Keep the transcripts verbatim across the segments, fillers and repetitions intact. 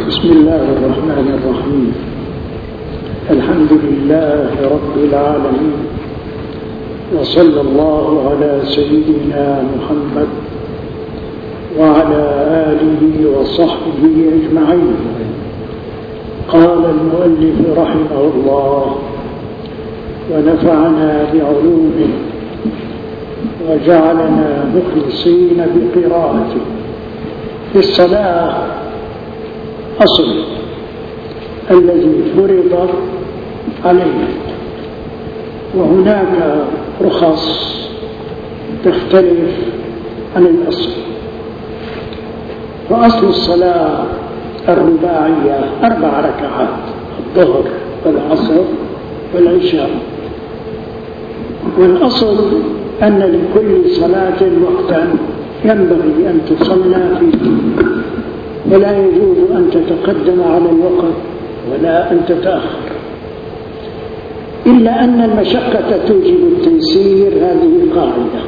بسم الله الرحمن الرحيم. الحمد لله رب العالمين، وصلى الله على سيدنا محمد وعلى آله وصحبه أجمعين. قال المؤلف رحمه الله: ونفعنا بعلومه وجعلنا مخلصين بقراءته. في الصلاة أصل الذي فرض عليه، وهناك رخص تختلف عن الأصل. فأصل الصلاة الرباعية أربع ركعات: الظهر والعصر والعشاء. والأصل أن لكل صلاة وقتا ينبغي أن تصلى فيه، ولا يجوز أن تتقدم على الوقت ولا أن تتأخر، إلا أن المشقة توجب التيسير. هذه قاعدة: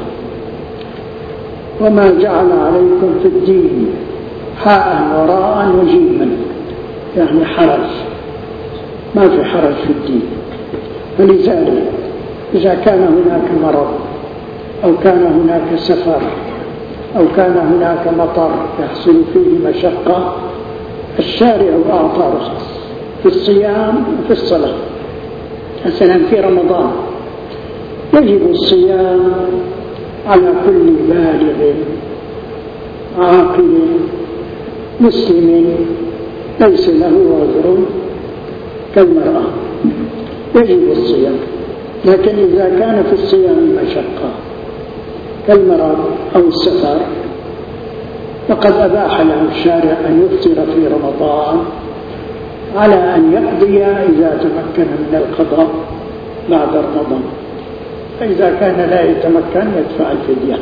وما جعل عليكم في الدين حاء وراء وجيما، يعني حرج، ما في حرج في الدين. فلذلك إذا كان هناك مرض أو كان هناك سفر أو كان هناك مطر يحصل فيه مشقة، الشارع أعطى رخص في الصيام وفي الصلاة. مثلا في رمضان يجب الصيام على كل بالغ عاقل مسلم ليس له عذر كالمرأة، يجب الصيام. لكن إذا كان في الصيام مشقة كالمرض أو السفر، فقد أباح له الشارع أن يفطر في رمضان على أن يقضي إذا تمكن من القضاء بعد رمضان، فإذا كان لا يتمكن يدفع الفدية.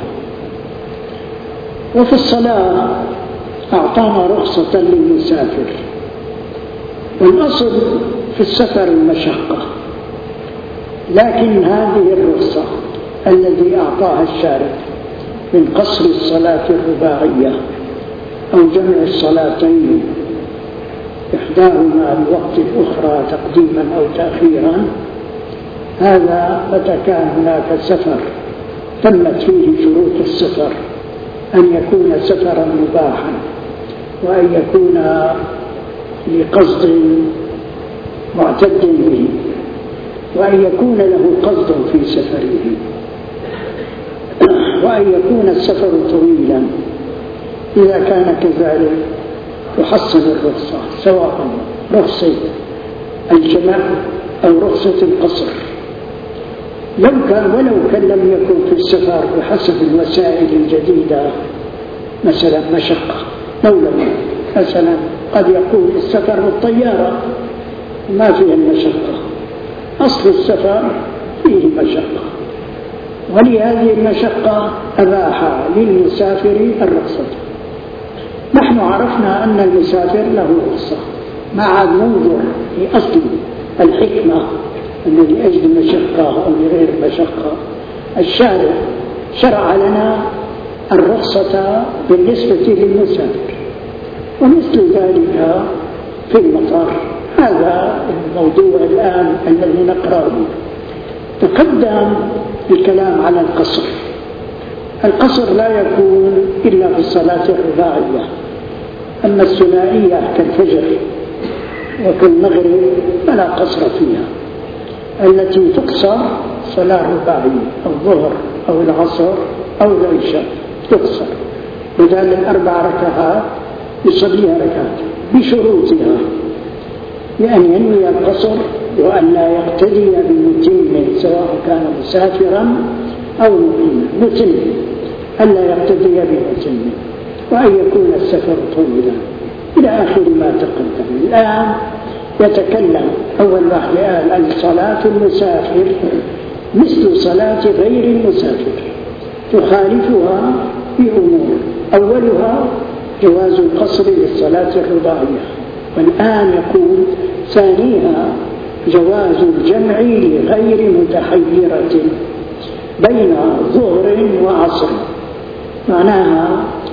وفي الصلاة أعطانا رخصة للمسافر، والأصل في السفر المشقة، لكن هذه الرخصة الذي أعطاها الشارع من قصر الصلاة الرباعية أو جمع الصلاتين إحداهما الوقت الأخرى تقديما أو تأخيرا، هذا متى كان هناك سفر تمت فيه شروط السفر: أن يكون سفرا مباحا، وأن يكون لقصد معتد به، وأن يكون له قصد في سفره، وأن يكون السفر طويلا. إذا كان كذلك تحصل الرخصة، سواء رخصة الجمع أو رخصة القصر. لو كان ولو كان لم يكن في السفر بحسب الوسائل الجديدة مثلا مشقة، لو لم مثلا قد يكون السفر بالطيارة ما فيه المشقة، أصل السفر فيه مشقة، ولهذه المشقة أباح للمسافر الرخصة. نحن عرفنا أن المسافر له رخصة، ما عاد ننظر في أصل الحكمة أن لأجل مشقة أو لغير مشقة. الشارع شرع لنا الرخصة بالنسبة للمسافر، ومثل ذلك في المطار. هذا الموضوع الآن الذي نقرأه. تقدم الكلام على القصر. القصر لا يكون إلا في الصلاة الرباعية، أما الثنائية كالفجر وكالمغرب فلا قصر فيها. التي تقصر صلاة رباعية: الظهر أو العصر أو العشاء تقصر، بدل الأربع ركعات يصليها ركعات بشروطها، لأن ينوي القصر وأن لا يقتدي بمتم سواء كان مسافرا أو مقيما. متم ألا يقتدي بمتم، وأن يكون السفر طويلا، إلى آخر ما تقدم. الآن يتكلم أول واحد قال عن صلاة المسافر مثل صلاة غير المسافر، تخالفها في أمور: أولها جواز القصر للصلاة الرباعية، والآن يقول ثانيها جواز الجمع لغير متحيرة بين ظهر وعصر. معناها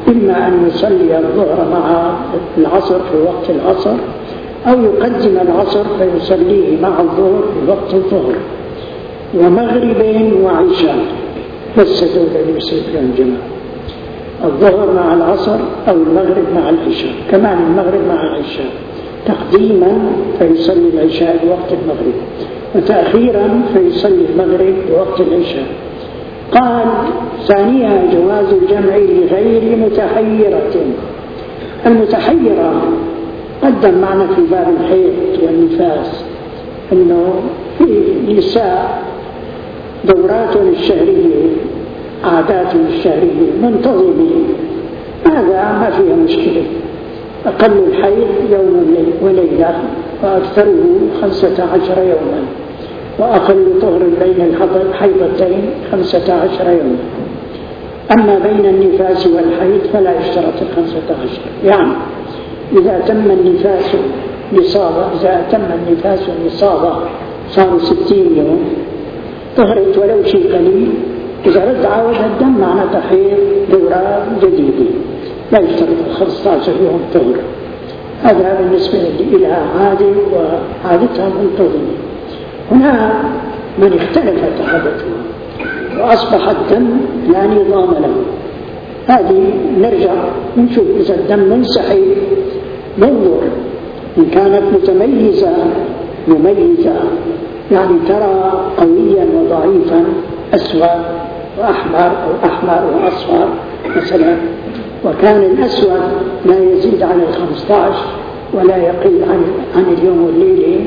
إما أن يصلي الظهر مع العصر في وقت العصر، أو يقدم العصر فيصليه مع الظهر في وقت الظهر، ومغرب وعشاء بس دول اللي يصير فيهم جماعة، الظهر مع العصر أو المغرب مع العشاء، كمان المغرب مع العشاء تقديما فيصلي العشاء بوقت المغرب، وتأخيرا فيصلي المغرب بوقت العشاء. قال ثانيا جواز الجمع لغير متحيرة. المتحيرة قدم معنا في باب الحيض والنفاس أنه في نساء دورات الشهرية عادات الشهرية منتظمة، هذا ما فيها مشكلة، أقل الحيض يوم وليلة وأكثره خمسة عشر يوما، وأقل طهر بين الحيضتين خمسة عشر يوما. أما بين النفاس والحيض فلا يشترط الخمسة عشر، يعني إذا تم النفاس نصابا، إذا تم النفاس نصابا صاروا ستين يوم طهرت ولو شيء قليل، إذا رد عاود الدم معنى تحيض دورة جديدة لا يشترط خمسة عشر يوم طهر. هذا بالنسبة إلى عادة وعادتها منتظمة. هنا من اختلفت عادته وأصبح الدم لا نظام له، هذه نرجع نشوف إذا الدم منسحب ننظر إن كانت متميزة مميزة، يعني ترى قويا وضعيفا أسود وأحمر أو أحمر وأصفر مثلا، وكان الأسود لا يزيد عن الخمسة عشر ولا يقل عن عن اليوم والليلة،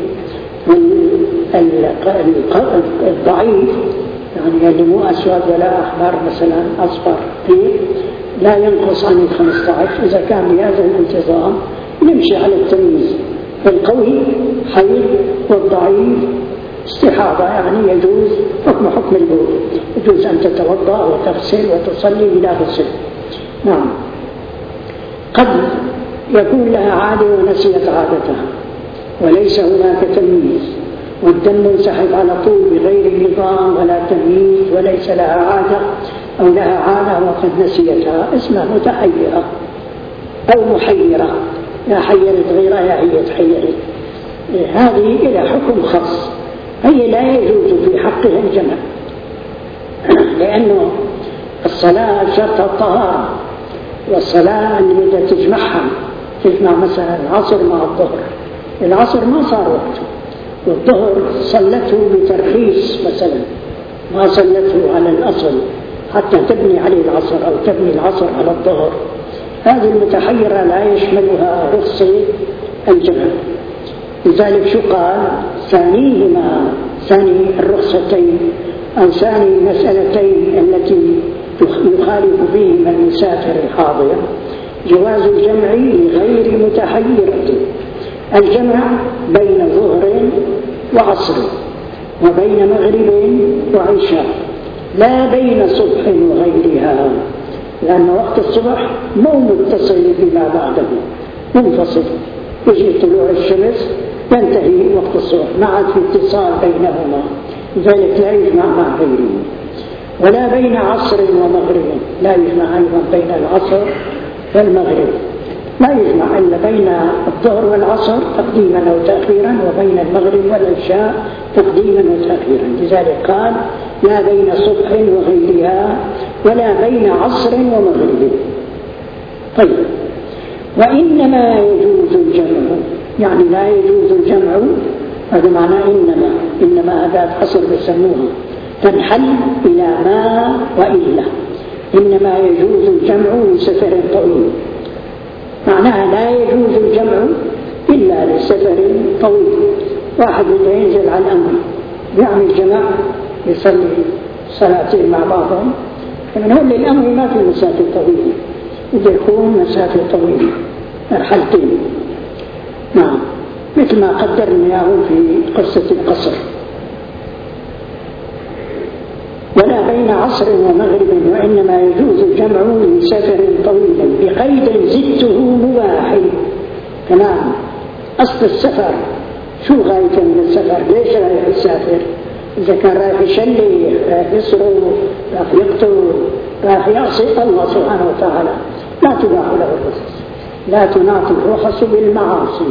والضعيف يعني اللي مو أسود ولا أحمر مثلا أصفر فيه لا ينقص عن الخمسة عشر. إذا كان بهذا الانتظام نمشي على التمييز، القوي حيض والضعيف استحاضة، يعني يجوز حكم حكم البول، يجوز أن تتوضأ وتغسل وتصلي بلا غسل. نعم، قد يكون لها عادة ونسيت عادتها وليس هناك تمييز، والدم منسحب على طول بغير نظام ولا تمييز وليس لها عادة، أو لها عادة وقد نسيتها، اسمها متحيرة أو محيرة، يا حيرت غيرها يا هي تحيرت. هذه إلى حكم خاص، هي لا يجوز في حقها الجمع، لأنه الصلاة شرط الطهارة، والصلاة اللي بدها تجمعها تجمع مثلا العصر مع الظهر، العصر ما صار وقته، والظهر صلته بترخيص مثلا ما صلته على الأصل حتى تبني عليه العصر أو تبني العصر على الظهر، هذه المتحيرة لا يشملها رخصة الجمع. لذلك شو قال؟ ثانيهما، ثاني الرخصتين أو ثاني المسألتين التي يخالف فيهما المسافر الحاضر جواز الجمع لغير متحيرة، الجمع بين ظهر وعصر وبين مغرب وعشاء، لا بين صبح وغيرها، لأن وقت الصبح مو متصل بما بعده، منفصل، يجي طلوع الشمس ينتهي وقت الصبح، ما عاد في اتصال بينهما، لذلك لا يجمع مع غيره. ولا بين عصر ومغرب، لا يجمع أيضا بين العصر والمغرب، لا يجمع إلا بين الظهر والعصر تقديما أو تأخيرا، وبين المغرب والعشاء تقديما وتأخيرا. لذلك قال لا بين صبح وغيرها ولا بين عصر ومغرب. طيب، وإنما يجوز الجمع، يعني لا يجوز الجمع، هذا معناه إنما، إنما أداة حصر بيسموها تنحل إلى ما وإلا، إنما يجوز الجمع لسفر طويل، معناها لا يجوز الجمع إلا لسفر طويل، واحد بده ينزل على الأمر يعمل جمع يصلي صلاتين مع بعضهم، فمن هون للأمر ما في مسافة طويلة، إذا يكون مسافة طويلة مرحلتين. نعم، مثل ما قدرنا إياه في قصة القصر. ولا بين عصر ومغرب، وإنما يجوز الجمع لسفر طويل بقيد زدته مباح. تمام، أصل السفر شو غاية من السفر؟ ليش رايح يسافر؟ إذا كان رايح يشلي، رايح يسرق، رايح يقتل، رايح يعصي الله سبحانه وتعالى، لا تباح له الرخص، لا تناط الرخص بالمعاصي.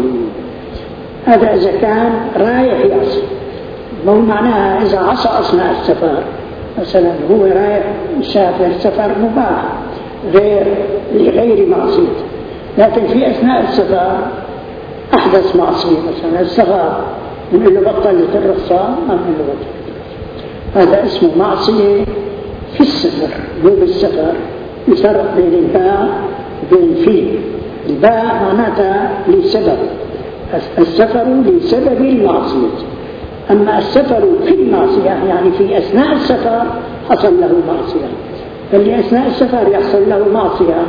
هذا إذا كان رايح يعصي، مو معناها إذا عصى أثناء السفر، مثلا هو رايح مسافر سفر مباح غير لغير معصية، لكن في أثناء السفر أحدث معصية، مثلا السفر من اللي بطلت الرخصة أم من اللي بطلت، هذا اسمه معصية في السفر مو بالسفر. يفرق بين الباء وبين فيه. الباء معناتها لسبب، السفر لسبب المعصية، أما السفر في المعصية يعني في أثناء السفر حصل له معصية، فاللي أثناء السفر يحصل له معصية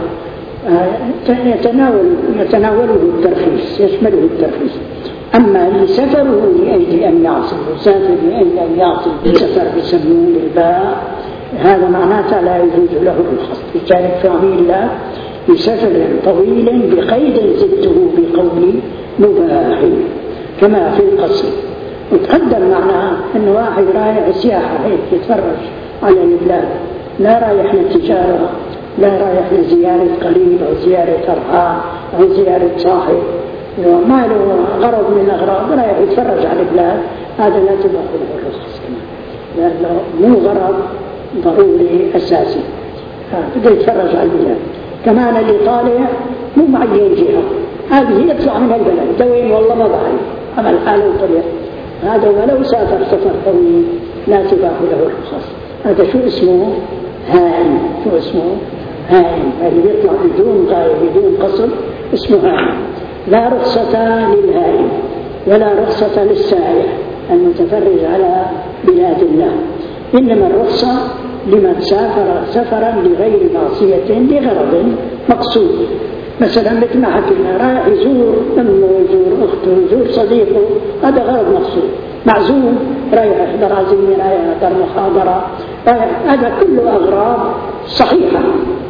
يتناول يتناوله الترخيص، يشمله الترخيص. أما اللي سفره لأجل أن يعصي، يسافر لأجل أن يعصي السفر بسمون الباء، هذا معناته لا يجوز له الرخص. لذلك فعلي الله بسفر طويل بقيد زدته بقول مباح كما في القصر. وتقدم معناه أن واحد رايح سياحة هيك يتفرج على البلاد، لا رايح للتجارة، لا رايح لزيارة قريب أو زيارة أرحام أو زيارة صاحب، ما له غرض من الأغراض، رايح يتفرج على البلاد، هذا لا تباح له الرخص كمان، لأنه مو غرض ضروري أساسي، بده يتفرج على البلاد. كمان اللي طالع مو معين جهة، هذه يطلع من البلد دوين والله ما بعرف عمل حاله وطلع، هذا ولو سافر سفر طويل لا تباح له الرخص. هذا شو اسمه؟ هائم. شو اسمه؟ هائم، اللي يطلع بدون غاية بدون قصد اسمه هائم. لا رخصة للهائم ولا رخصة للسائح المتفرج على بلاد الله، إنما الرخصة لمن سافر سفرا لغير معصية لغرض مقصود. مثلا مثل ما حكينا رايح يزور أمه يزور أخته يزور صديقه، هذا غرض مقصود. معزوم رايح يحضر عزيمة، رايح يحضر محاضرة، هذا كله أغراض صحيحة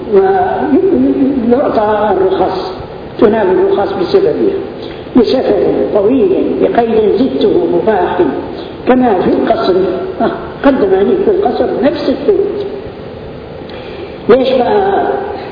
ويعطى الرخص، تنال الرخص بسببها. لسفر طويل بقيد زدته مباح كما في القصر. آه قدم عليك في القصر نفس الثلث. ليش بقى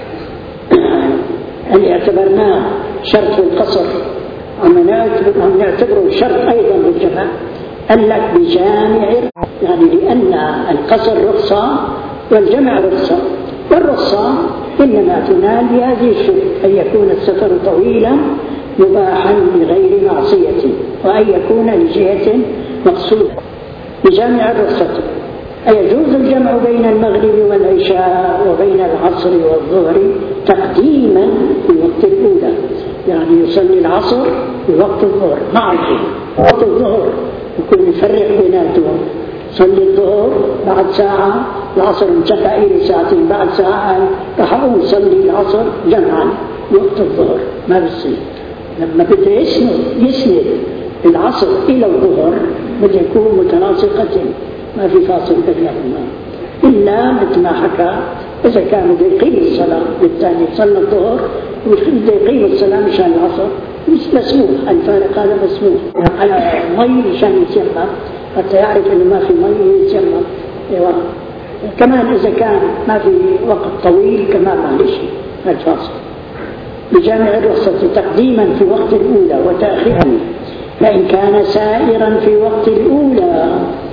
اللي اعتبرناه شرط في القصر عم نعتبره شرط أيضا بالجمع؟ قال لك بجامع، يعني لأن القصر رخصة والجمع رخصة، والرخصة إنما تنال بهذه الشروط: أن يكون السفر طويلا مباحا بغير معصية، وأن يكون لجهة مقصودة. بجامع الرخصة أيجوز الجمع بين المغرب والعشاء وبين العصر والظهر تقديما في وقت الأولى، يعني يصلي العصر في وقت الظهر مع الظهر، وقت الظهر يكون يفرق بيناتهم، صلي الظهر بعد ساعة، العصر انتهى إلى ساعتين، بعد ساعة راح أقوم صلي العصر جمعا وقت الظهر، ما بصير. لما بده يسند يسند العصر إلى الظهر بده يكون متناسقتين، ما في فاصل بينهما، إلا مثل ما حكى إذا كان بده يقيم الصلاة بالتالي صلى الظهر وبده يقيم الصلاة مشان العصر، مش مسموح، الفارق هذا مسموح على مي مشان يتيمم، حتى يعرف إنه ما في مي يتيمم. أيوة. كمان إذا كان ما في وقت طويل كمان معلش الفاصل. بجامع الرخصة تقديما في وقت الأولى وتأخيرا، فإن كان سائرا في وقت الأولى،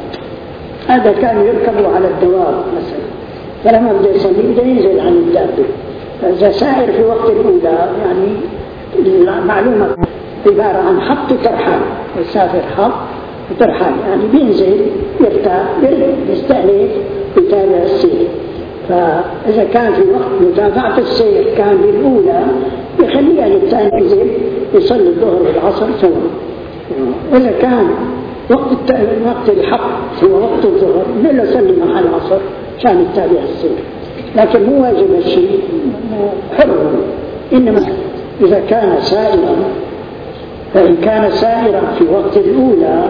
هذا كان يركب على الدواب مثلا، فلما بده يصلي بده ينزل عن الدابة، فإذا سائر في وقت الأولى يعني المعلومة عبارة عن حط ترحال، يسافر حط وترحال، يعني بينزل يرتاح يستأنف يتابع السير. فإذا كان في وقت متابعة السير كان بالأولى يخليها للثاني ينزل يصلي الظهر والعصر سوا. إذا كان وقت وقت الحق هو وقت الظهر لا يصلي مع العصر عشان يتابع السير، لكن مو واجب الشيء، حر. إنما إذا كان سائرا، فإن كان سائرا في وقت الأولى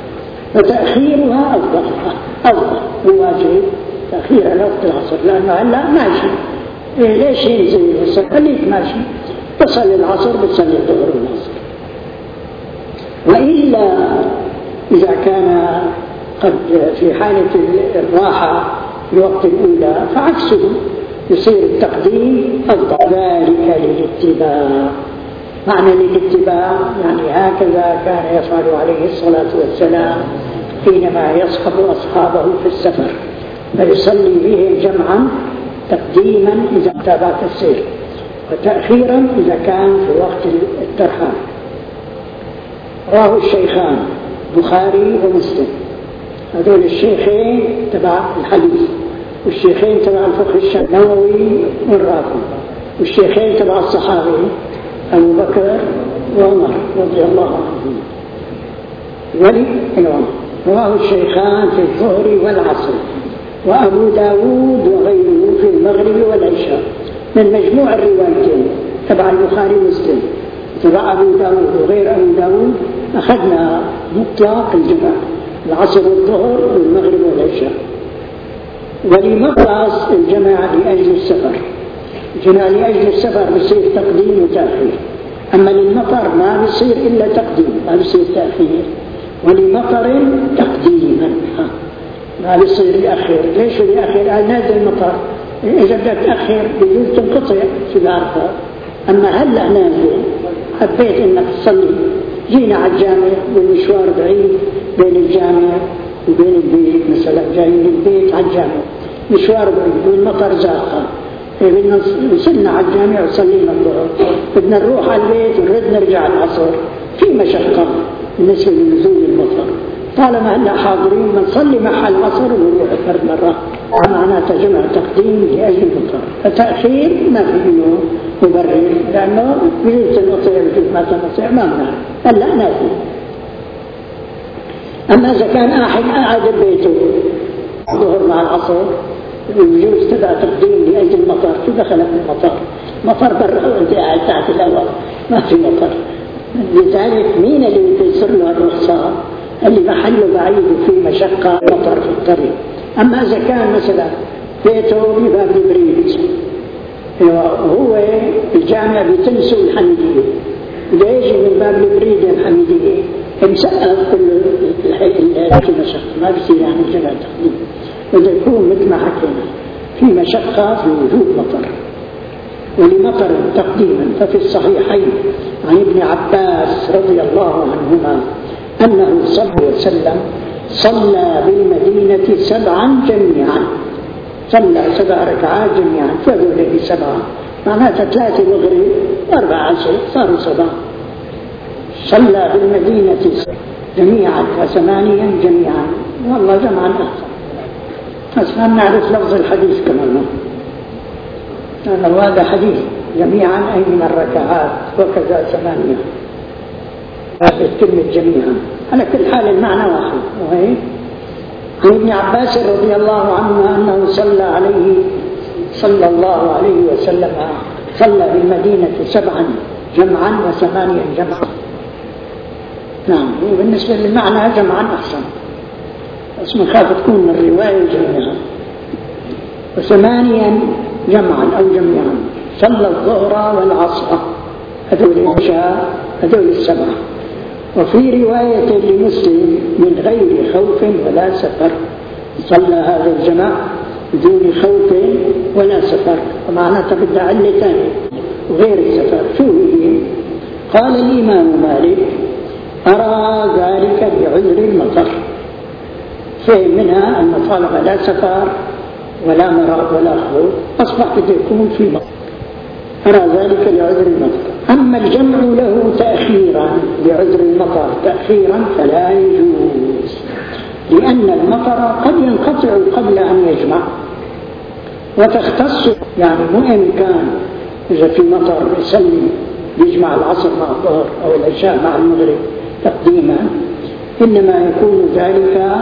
فتأخيرها أفضل أفضل هو واجب تأخيرها لوقت العصر، لأنه هلا ماشي. إيه ليش ينزل يصلي؟ خليك ماشي، تصلي العصر بتصلي الظهر والعصر. وإلا إذا كان قد في حالة الراحة في وقت الأولى فعكسه، يصير التقديم أفضل. ذلك للاتباع. معنى للاتباع يعني هكذا كان يفعل عليه الصلاة والسلام حينما يصحب أصحابه في السفر، فيصلي بهم جمعا تقديما إذا تابعت السير، وتأخيرا إذا كان في وقت الترحال. رواه الشيخان بخاري ومسلم، هذول الشيخين تبع الحديث، والشيخين تبع الفقه النووي والرافعي، والشيخين تبع الصحابي أبو بكر وعمر رضي الله عنهم. ولي العمر رواه الشيخان في الظهر والعصر، وأبو داود وغيره في المغرب والعشاء، من مجموع الروايتين تبع البخاري ومسلم. تبع أبو داود وغير أبو داود أخذنا مطلق الجمع، العصر والظهر والمغرب والعشاء. ولمقاص الجمع لأجل السفر، جمع لأجل السفر بصير تقديم وتأخير، أما للمطر ما بصير إلا تقديم ما بصير تأخير. ولمطر تقديما ما بصير يأخر. ليش يأخر؟ قال نازل المطر، إذا بدك تأخر بيجوز تنقطع في العرفة، أما هلأ نازل حبيت إنك تصلي، جينا على الجامع والمشوار بعيد بين الجامع وبين البيت، مثلا جاي من البيت على الجامع مشوار بعيد والمطر زاقة، بدنا وصلنا على الجامع وصلينا الظهر، بدنا نروح على البيت ونرد نرجع العصر، في مشقة بالنسبة لنزول المطر. طالما هلا حاضرين بنصلي مع العصر ونروح فرد مرة، معناتها جمع تقديم لأجل المطر. فتأخير ما في إنه مبرر، لأنه بجوز تنقطع بجوز ما تنقطع ما منع، هلا نافي. أما إذا كان أحد قاعد ببيته الظهر مع العصر بجوز تبع تقديم لأجل المطر، شو دخلك بالمطر؟ مطر برا وأنت قاعد تحت الأول ما في مطر. لذلك مين اللي بيصير له الرخصة؟ اللي محله بعيد وفي مشقة مطر في الطريق. أما إذا كان مثلا بيته بباب البريد وهو الجامع بتنسوا الحميدية، إذا يجي من باب البريد الحميدية مسقف كل مشقة ما بصير يعني جمع تقديم. وإذا يكون مثل ما حكينا في مشقة في وجود مطر. ولمطر تقديما، ففي الصحيحين عن ابن عباس رضي الله عنهما أنه صلى الله عليه وسلم صلى بالمدينة سبعا جميعا، صلى سبع ركعات جميعا، فذوله سبعة معناتها ثلاثة مغرب وأربع عشر صاروا سبعة. صلى بالمدينة جميعا وثمانيا جميعا، والله جمعا أحسن. بس ما نعرف لفظ الحديث كمان، لأن هذا حديث جميعا أي من الركعات وكذا ثمانية، هذه كلمة جميعا على كل حال المعنى واحد. وهي عن ابن عباس رضي الله عنه أنه صلى عليه صلى الله عليه وسلم صلى بالمدينة سبعا جمعا وثمانيا جمعا. نعم، وبالنسبة للمعنى جمعا أحسن، بس من خاف تكون من الرواية جميعا. وثمانيا جمعا أو جميعا، صلى الظهر والعصر، هذول العشاء هذول السبعة. وفي رواية لمسلم من غير خوف ولا سفر، صلى هذا الجمع بدون خوف ولا سفر، ومعناتها بدها علتان وغير السفر. شو هي؟ قال الإمام مالك أرى ذلك بعذر المطر، فهم منها أن طالما لا سفر ولا مرض ولا خوف أصبح بده يكون في مطر، أرى ذلك لعذر المطر. أما الجمع له تأخيرا لعذر المطر تأخيرا فلا يجوز، لأن المطر قد ينقطع قبل أن يجمع وتختص، يعني مو إمكان إذا في مطر يصلي يجمع العصر مع الظهر أو العشاء مع المغرب تقديما، إنما يكون ذلك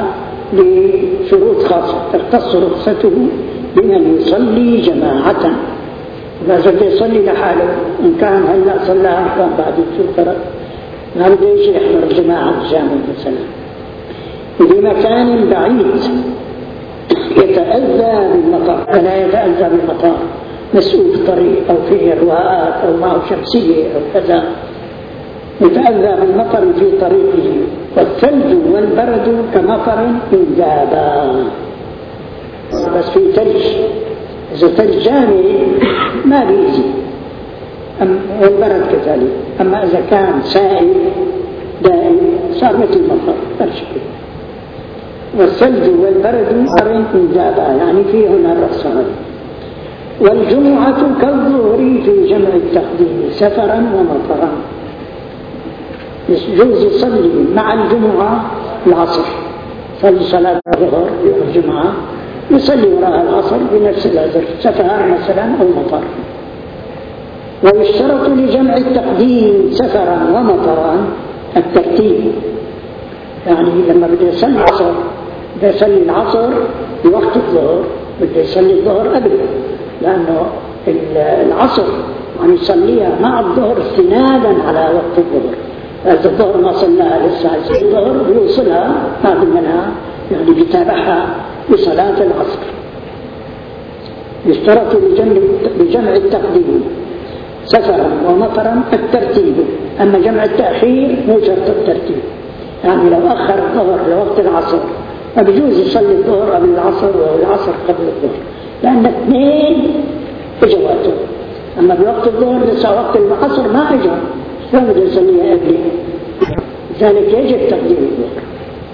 لشروط خاصة تختص رخصته بأن يصلي جماعة. إذا بده يصلي لحاله إن كان هلا صلى كان بعد شو فرق، ما بده يجي يحضر جماعة الجامع مثلا. بمكان بعيد يتأذى بالمطر، فلا يتأذى بالمطر، مسؤول الطريق أو فيه رواءات أو معه شمسية أو كذا، يتأذى بالمطر في طريقه. والثلج والبرد كمطر إن ذابا، بس في ثلج إذا ثلج جامد ما بيأذي، والبرد كذلك. أما إذا كان سائل دائم صار مثل المطر فرشك. والثلج والبرد قرين مذابة، يعني فيه هنا الرخصة. والجمعة كالظهر في جمع التقديم سفرا ومطرا، يجوز يصلي مع الجمعة العصر، صلي صلاة الظهر يوم الجمعة يصلي وراء العصر بنفس الأجر، سفر مثلا أو مطر. ويشترط لجمع التقديم سفرا ومطرا الترتيب، يعني لما بده يصلي العصر بده يصلي العصر بوقت الظهر، بده يصلي الظهر قبل، لأنه العصر يعني يصليها مع الظهر استنادا على وقت الظهر. إذا الظهر ما صلاها لسه الظهر بيوصلها ما منها، يعني بيتابعها بصلاة العصر. يشترط لجمع, لجمع التقديم سفرا ومطرا الترتيب، أما جمع التأخير مو شرط الترتيب، يعني لو أخر الظهر لوقت العصر فبيجوز يصلي الظهر قبل العصر والعصر قبل الظهر، لأن اثنين إجواته. أما بوقت الظهر لسه وقت العصر ما إجا، شلون بده يصليها قبل؟ لذلك يجب تقديم الظهر.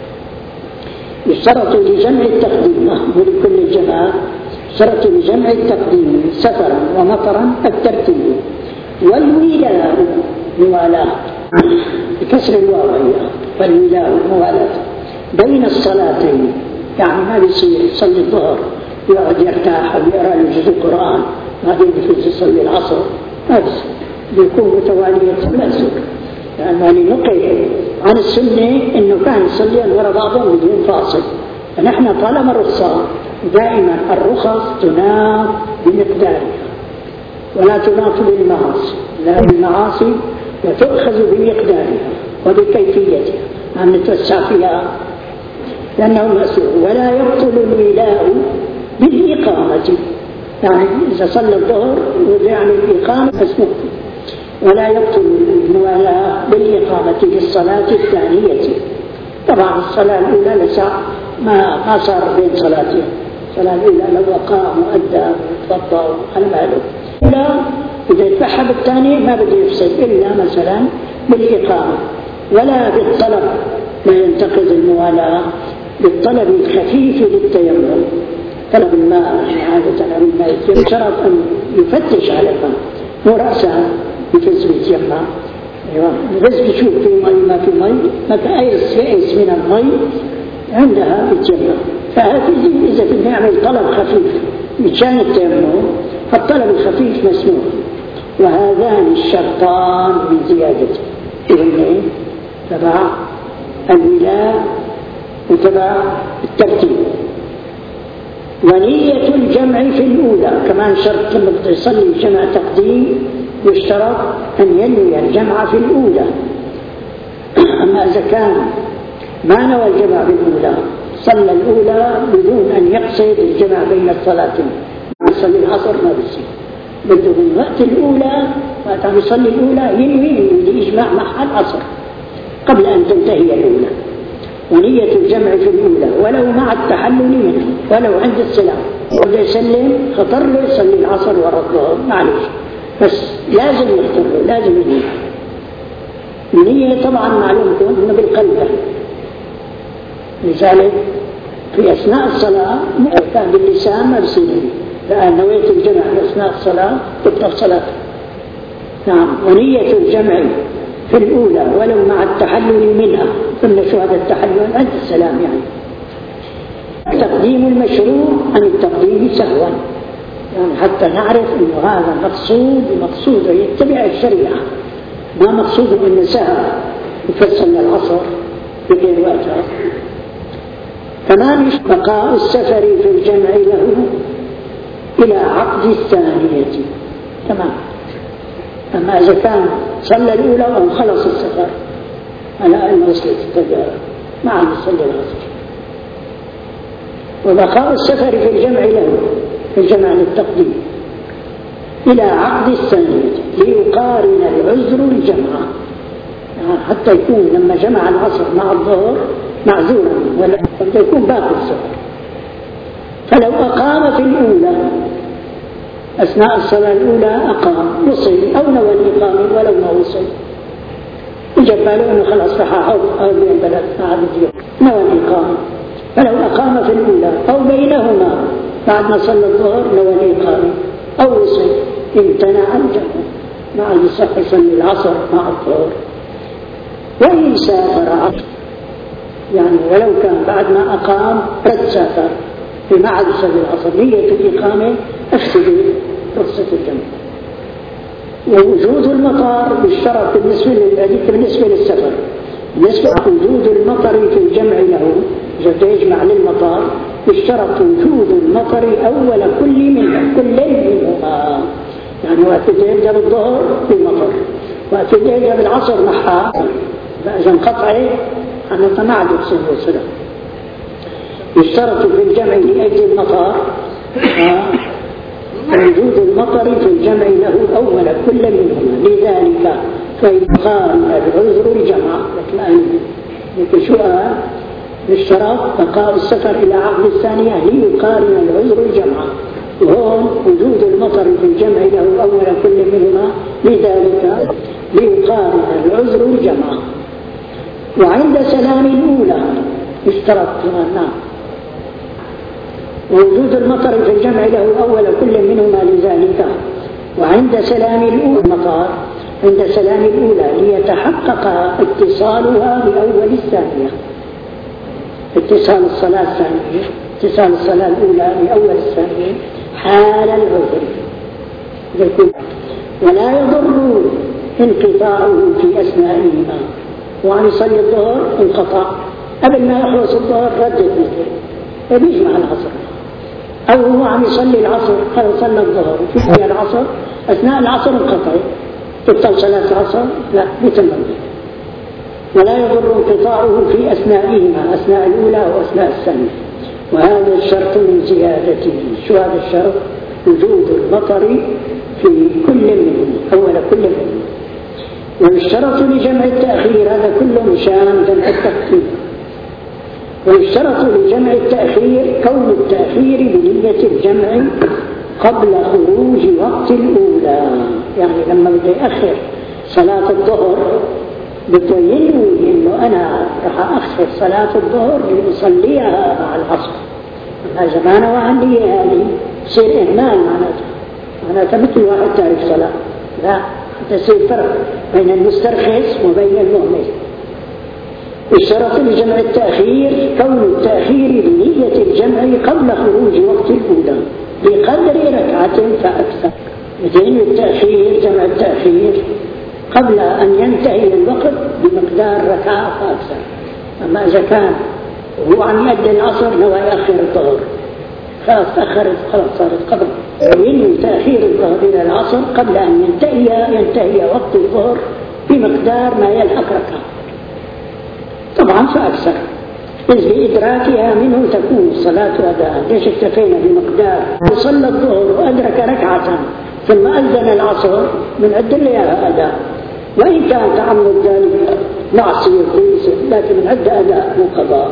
يشترط لجمع التقديم ولكل الجماعة، يشترط لجمع التقديم سفرا ومطرا الترتيب. والولاء موالاة بكسر الواو، والولاء موالاة بين الصلاتين، يعني ما بيصير يصلي الظهر يقعد يرتاح أو يقرأ له جزء القرآن بعدين بيفوز يصلي العصر، ما بيصير، بيكون متوالية لا يصير، لأنه نقل عن السنة إنه كان يصلي وراء بعضهم بدون فاصل. فنحن طالما الرخصة دائما الرخص تناط بمقدارها ولا تناط بالمعاصي، لا بالمعاصي وتؤخذ بمقدارها وبكيفيتها، أن نتوسع فيها لأنه مسؤول. ولا يبطل الولاء بالإقامة، يعني إذا صلى الظهر وجعل الإقامة مسموح، ولا يبطل الموالاة بالإقامة في الصلاة الثانية. طبعا الصلاة الأولى لسا ما ما صار بين صلاتين، الصلاة الأولى لو أقام وأدى وتوضأ على ماله، لا إذا يتبعها بالثانية ما بده يفصل إلا مثلا بالإقامة. ولا بالطلب، ما ينتقض الموالاة بالطلب الخفيف للتيمم، طلب الماء عادة أو الماء يشترط أن يفتش على الماء مو رأسها يفز بالجمع، أيوة بس بيشوف في مي ما في مي، متى أيس يأس من المي عندها بالجمع. فهذه إذا بدنا نعمل طلب خفيف مشان التيمم فالطلب الخفيف مسموح. وهذان الشرطان من زيادته إذن تبع الولاء وتبع الترتيب. ونية الجمع في الأولى كمان شرط، لما تصلي جمع تقديم يشترط أن ينوي الجمع في الأولى. أما إذا كان ما نوى الجمع في الأولى صلى الأولى بدون أن يقصد الجمع بين الصلاتين، يصلي العصر ما بيصير، بده من وقت الأولى وقت عم يصلي الأولى ينوي أن يجمع مع العصر قبل أن تنتهي الأولى. ونية الجمع في الأولى ولو مع التحلل منه، ولو عند السلام بده يسلم خطر له يصلي العصر وراء الظهر معلش، بس لازم يخطر له، لازم ينوي. النية طبعا معلومكم أنه بالقلب، لذلك في أثناء الصلاة كان باللسان ما بصير، لأن نويت الجمع في أثناء الصلاة تبطل صلاة. نعم. ونية الجمع في الأولى ولو مع التحلل منها، ثم شو هذا التحلل عند السلام، يعني تقديم المشروع عن التقديم سهوا، يعني حتى نعرف أنه هذا مقصود ومقصود يتبع الشريعة، ما مقصود أنه سهل يفصل العصر بغير وقتها. كمان بقاء السفر في الجمع له إلى عقد الثانية تمام. أما إذا كان صلى الأولى أو خلص السفر على أن وصلت التجارة ما عم يصلي العصر. وبقاء السفر في الجمع له في الجمع للتقديم إلى عقد الثانية ليقارن العذر الجمع، يعني حتى يكون لما جمع العصر مع الظهر معذورا ولا حتى يكون باقي السفر. فلو أقام في الأولى أثناء الصلاة الأولى أقام وصل أو نوى الإقامة ولو ما وصل، وجب له أنه خلاص راح أحط أو من البلد ما عاد يجي نوى الإقامة، فلو أقام في الأولى أو بينهما بعد ما صلى الظهر نوى الإقامة أو وصل امتنع الجمع، ما عاد يصح يصلي العصر مع الظهر. وإن سافر يعني ولو كان بعد ما أقام قد سافر فما عاد يصلي العصر، نية الإقامة أفسد رخصة الجمع. ووجود المطر بالشرط بالنسبة للحديث بالنسبة للسفر، بالنسبة وجود المطر في الجمع له جد يجمع للمطر بالشرط وجود المطر أول كل منه كل منهما، يعني وقت يجب الظهر في مطر وقت يجب العصر محا، فإذا انقطعه أنا تمعد يحسن وصله. يشترط في الجمع لأجل المطر وجود المطر في الجمع له أول كل منهما، لذلك فيقارن العذر الجمع. لكن سؤال الشرط بقاء السفر إلى عقد الثانية ليقارن العذر الجمع، وهون وجود المطر في الجمع له أول كل منهما، لذلك ليقارن العذر الجمع. وعند سلام الأولى اشترط نعم وجود المطر في الجمع له أول كل منهما، لذلك وعند سلام الأولى المطر عند سلام الأولى ليتحقق اتصالها بأول الثانية، اتصال الصلاة الثانية اتصال الصلاة الأولى بأول الثانية حال العذر، ولا يضر انقطاعه في أثنائهما. وعن يصلي الظهر انقطع قبل ما يخلص الظهر ردت مثل بيجمع العصر، أو هو عم يصلي العصر خلص صلى الظهر في العصر أثناء العصر انقطع تبطل صلاة العصر لا بتمام. ولا يضر انقطاعه في أثنائهما أثناء الأولى وأثناء الثانية، وهذا الشرط من زيادته. شو هذا الشرط؟ وجود المطر في كل منهم أول كل منهم. ويشترط لجمع التأخير هذا كله مشان جمع التأخير. ويشترط لجمع التأخير كون التأخير بنية الجمع قبل خروج وقت الأولى، يعني لما بده يأخر صلاة الظهر بده ينوي إنه أنا رح أخر صلاة الظهر لأصليها مع العصر، أما زمان وعندي هذه تصير إهمال معناتها معناتها مثل واحد تارك صلاة، لا تصير فرق بين المسترخص وبين المهمل. الشرط لجمع التأخير كون التأخير بنية الجمع قبل خروج وقت الأولى بقدر ركعة فأكثر. مثل التأخير جمع التأخير قبل أن ينتهي الوقت بمقدار ركعة فأكثر. أما إذا كان هو عم يؤدي العصر نوى يأخر الظهر خلاص تأخرت خلاص صارت قبل، وينوي تأخير الظهر إلى العصر قبل أن ينتهي ينتهي وقت الظهر بمقدار ما يلحق ركعة طبعا فأكثر، إذ بإدراكها منه تكون الصلاة أداء. ليش اكتفينا بمقدار وصلى الظهر وأدرك ركعة ثم أذن العصر من عد لها أداء، وإن كان تعمد ذلك معصية لكن من عد أداء مو قضاء.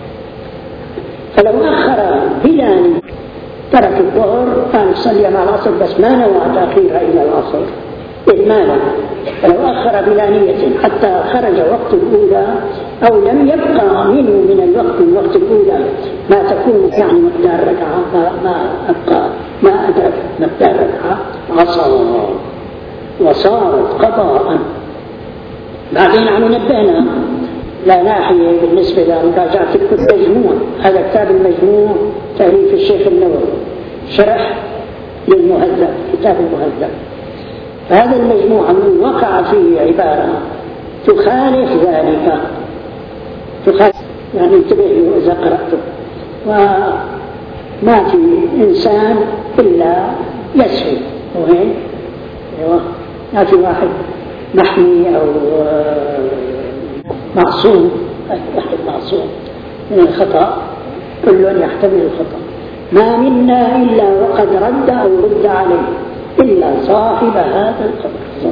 فلو أخر بلا نية ترك الظهر كان يصلي مع العصر بس ما نوى تأخيرها إلى العصر إهمالا، فلو أخر بلا نية حتى خرج وقت الأولى أو لم يبقى منه من الوقت من وقت الأولى ما تكون يعني مقدار ركعة ما, ما أبقى ما أدرك مقدار ركعة عصر وصارت قضاء. بعدين عم نبهنا لا ناحية بالنسبة لمراجعة الكتب المجموع، هذا كتاب المجموع تأليف الشيخ النووي شرح للمهذب كتاب المهذب. هذا المجموع من وقع فيه عبارة تخالف ذلك تخالف يعني انتبه له إذا قرأته. وما في إنسان إلا يسهل وهي أيوة ما في واحد محمي أو معصوم، واحد معصوم من الخطأ كل يحتمل الخطأ. ما منا إلا وقد رد أو رد عليه إلا صاحب هذا القبر.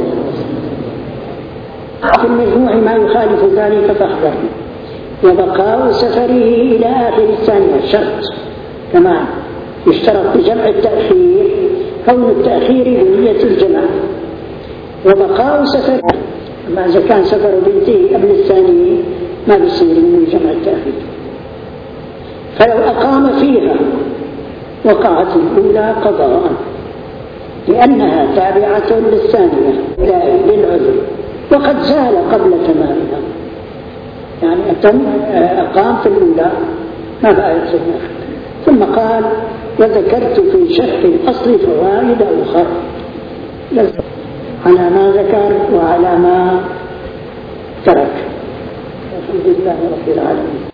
في المجموع ما يخالف ذلك فاحذر. وبقاء سفره إلى آخر الثانية شرط كمان يشترط بجمع التأخير كون التأخير بنية الجماع وبقاء سفر. أما إذا كان سفر بنته قبل الثانية ما بيصير من جمع التأخير. فلو أقام فيها وقعت الأولى قضاء لأنها تابعة للثانية للعذر وقد زال قبل تمامها، يعني أتم أقام في الأولى ما بقى يصير. ثم قال وذكرت في شرح الأصل فوائد أخرى على ما ذكر وعلى ما ترك. الحمد لله رب العالمين.